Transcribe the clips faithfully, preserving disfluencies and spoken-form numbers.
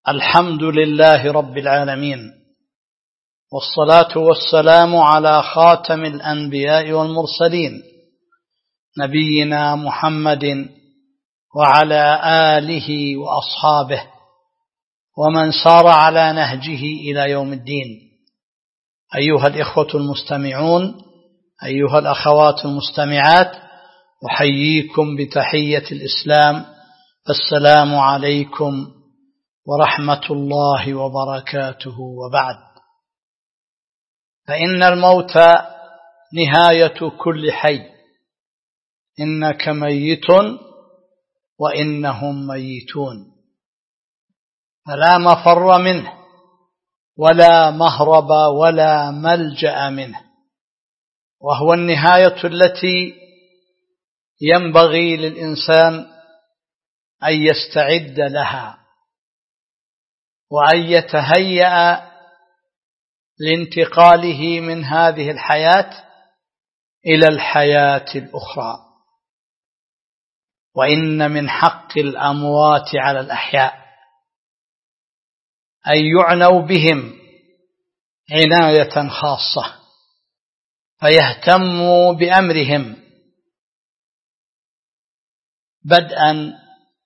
الحمد لله رب العالمين، والصلاة والسلام على خاتم الأنبياء والمرسلين نبينا محمد وعلى آله وأصحابه ومن سار على نهجه إلى يوم الدين. أيها الإخوة المستمعون، أيها الأخوات المستمعات، أحييكم بتحية الإسلام، السلام عليكم ورحمة الله وبركاته. وبعد، فإن الموت نهاية كل حي، إنك ميت وإنهم ميتون، فلا مفر منه ولا مهرب ولا ملجأ منه، وهو النهاية التي ينبغي للإنسان أن يستعد لها وأن يتهيأ لانتقاله من هذه الحياة إلى الحياة الأخرى. وإن من حق الأموات على الأحياء أن يعنوا بهم عناية خاصة، فيهتموا بأمرهم بدءا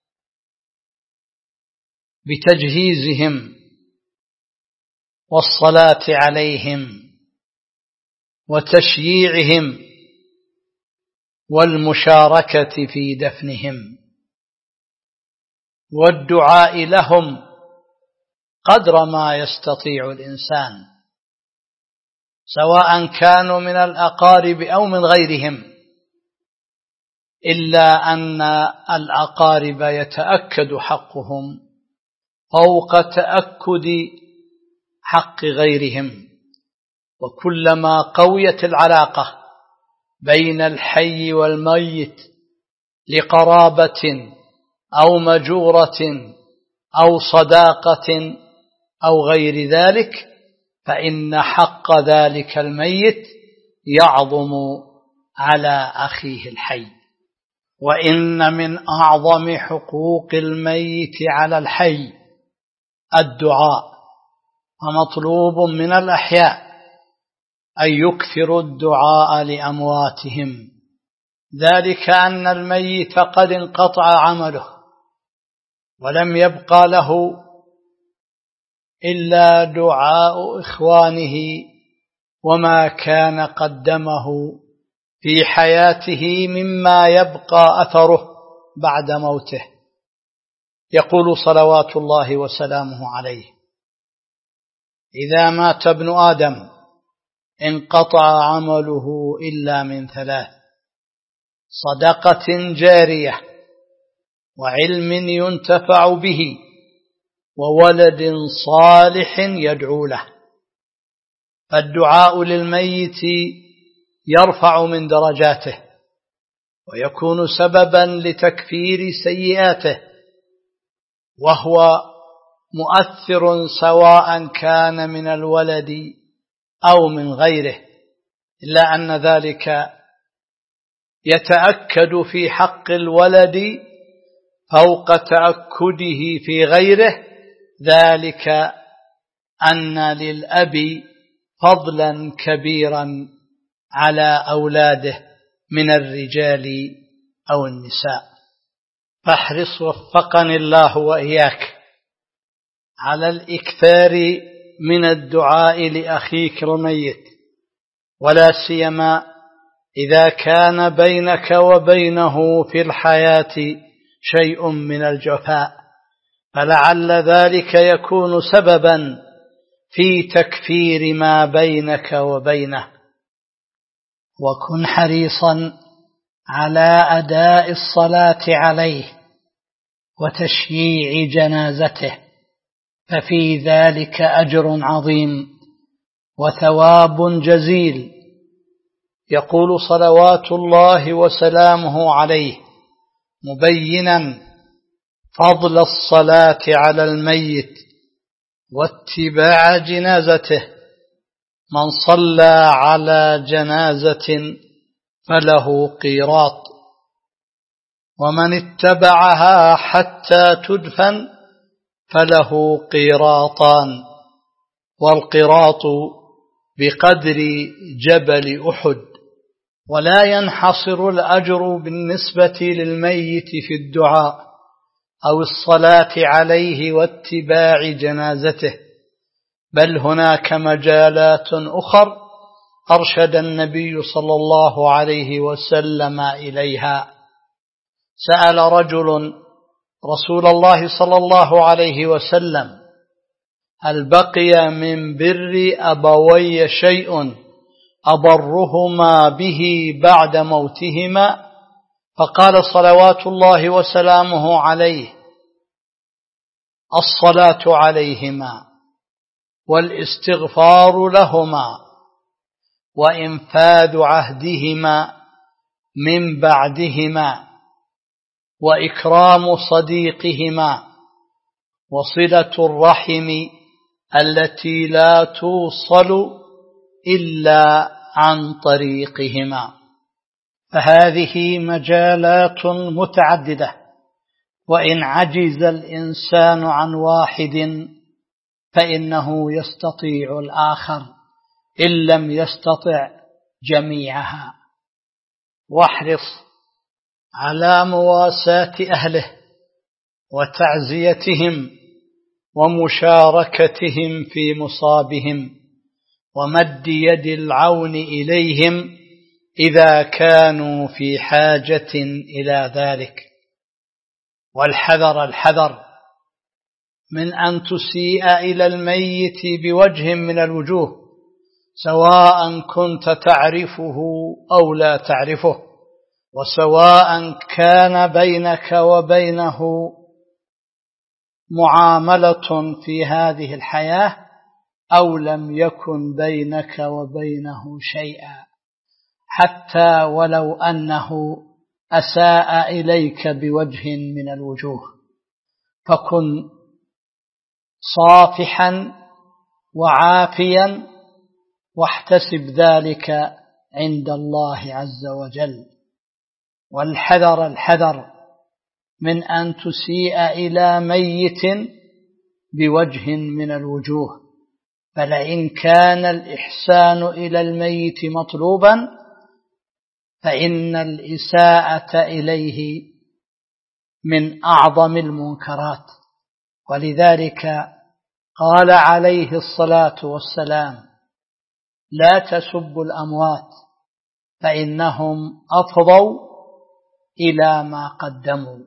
بتجهيزهم والصلاة عليهم وتشييعهم والمشاركة في دفنهم والدعاء لهم قدر ما يستطيع الإنسان، سواء كانوا من الأقارب أو من غيرهم، إلا أن الأقارب يتأكد حقهم فوق تأكد حق غيرهم. وكلما قويت العلاقة بين الحي والميت لقرابة أو مجورة أو صداقة أو غير ذلك، فإن حق ذلك الميت يعظم على أخيه الحي. وإن من أعظم حقوق الميت على الحي الدعاء، ومطلوب من الأحياء أن يكثروا الدعاء لأمواتهم، ذلك أن الميت قد انقطع عمله ولم يبقى له إلا دعاء إخوانه وما كان قدمه في حياته مما يبقى أثره بعد موته. يقول صلوات الله وسلامه عليه: إذا مات ابن آدم انقطع عمله إلا من ثلاث: صدقة جارية، وعلم ينتفع به، وولد صالح يدعو له. فالدعاء للميت يرفع من درجاته ويكون سببا لتكفير سيئاته، وهو مؤثر سواء كان من الولد أو من غيره، إلا أن ذلك يتأكد في حق الولد فوق تأكده في غيره، ذلك أن للأب فضلا كبيرا على أولاده من الرجال أو النساء. فاحرص وفقني الله وإياك على الإكثار من الدعاء لأخيك الميت، ولا سيما إذا كان بينك وبينه في الحياة شيء من الجفاء، فلعل ذلك يكون سببا في تكفير ما بينك وبينه. وكن حريصا على أداء الصلاة عليه وتشييع جنازته، ففي ذلك أجر عظيم وثواب جزيل. يقول صلوات الله وسلامه عليه مبينا فضل الصلاة على الميت واتباع جنازته: من صلى على جنازة فله قيراط، ومن اتبعها حتى تدفن فله قيراطان، والقيراط بقدر جبل أحد. ولا ينحصر الأجر بالنسبة للميت في الدعاء أو الصلاة عليه واتباع جنازته، بل هناك مجالات أخر أرشد النبي صلى الله عليه وسلم إليها. سأل رجل رسول الله صلى الله عليه وسلم: هل بقي من بر أبوي شيء أبرهما به بعد موتهما؟ فقال صلوات الله وسلامه عليه: الصلاة عليهما، والاستغفار لهما، وإنفاذ عهدهما من بعدهما، وإكرام صديقهما، وصلة الرحم التي لا توصل إلا عن طريقهما. فهذه مجالات متعددة، وإن عجز الإنسان عن واحد فإنه يستطيع الآخر إن لم يستطع جميعها. واحرص على مواساة أهله وتعزيتهم ومشاركتهم في مصابهم، ومد يد العون إليهم إذا كانوا في حاجة إلى ذلك. والحذر الحذر من أن تسيء إلى الميت بوجه من الوجوه، سواء كنت تعرفه أو لا تعرفه، وسواء كان بينك وبينه معاملة في هذه الحياة أو لم يكن بينك وبينه شيئا، حتى ولو أنه أساء إليك بوجه من الوجوه، فكن صافحا وعافيا، واحتسب ذلك عند الله عز وجل. والحذر الحذر من أن تسيء إلى ميت بوجه من الوجوه، فلئن كان الإحسان إلى الميت مطلوبا فإن الإساءة إليه من أعظم المنكرات. ولذلك قال عليه الصلاة والسلام: لا تسبوا الأموات فإنهم أفضوا إلى ما قدموا.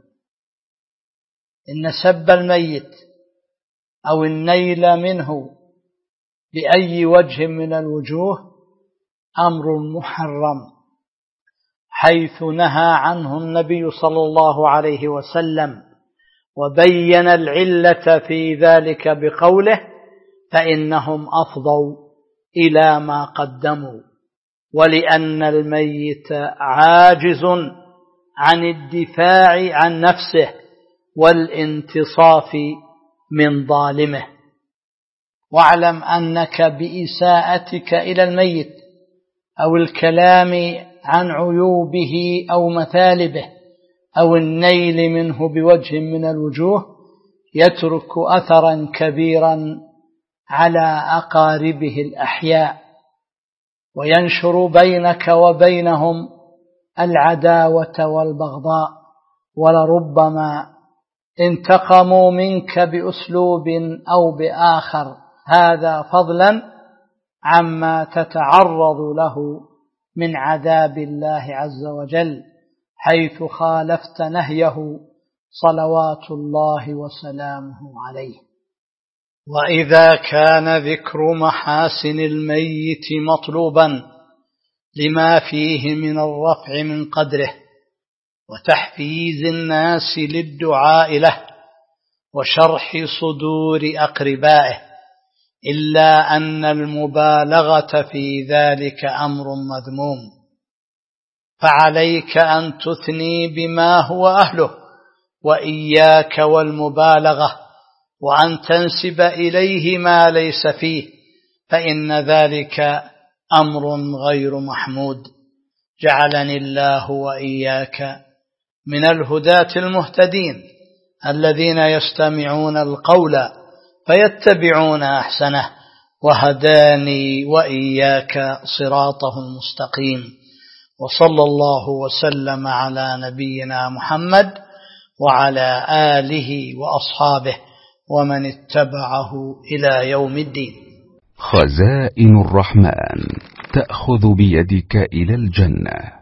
إن سب الميت أو النيل منه بأي وجه من الوجوه أمر محرم، حيث نهى عنه النبي صلى الله عليه وسلم، وبين العلة في ذلك بقوله: فإنهم أفضوا إلى ما قدموا. ولأن الميت عاجز عن الدفاع عن نفسه والانتصاف من ظالمه. واعلم أنك بإساءتك إلى الميت أو الكلام عن عيوبه أو مثالبه أو النيل منه بوجه من الوجوه يترك أثرا كبيرا على أقاربه الأحياء، وينشر بينك وبينهم العداوة والبغضاء، ولربما انتقموا منك بأسلوب أو بآخر، هذا فضلا عما تتعرض له من عذاب الله عز وجل، حيث خالفت نهيه صلوات الله وسلامه عليه. وإذا كان ذكر محاسن الميت مطلوبا لما فيه من الرفع من قدره وتحفيز الناس للدعاء له وشرح صدور أقربائه، إلا أن المبالغة في ذلك أمر مذموم، فعليك أن تثني بما هو أهله، وإياك والمبالغة، وأن تنسب إليه ما ليس فيه، فإن ذلك أمر غير محمود. جعلني الله وإياك من الهداة المهتدين. الذين يستمعون القول فيتبعون أحسنه وهداني وإياك صراطه المستقيم. وصلى الله وسلم على نبينا محمد وعلى آله وأصحابه ومن اتبعه إلى يوم الدين. خزائن الرحمن تأخذ بيدك إلى الجنة.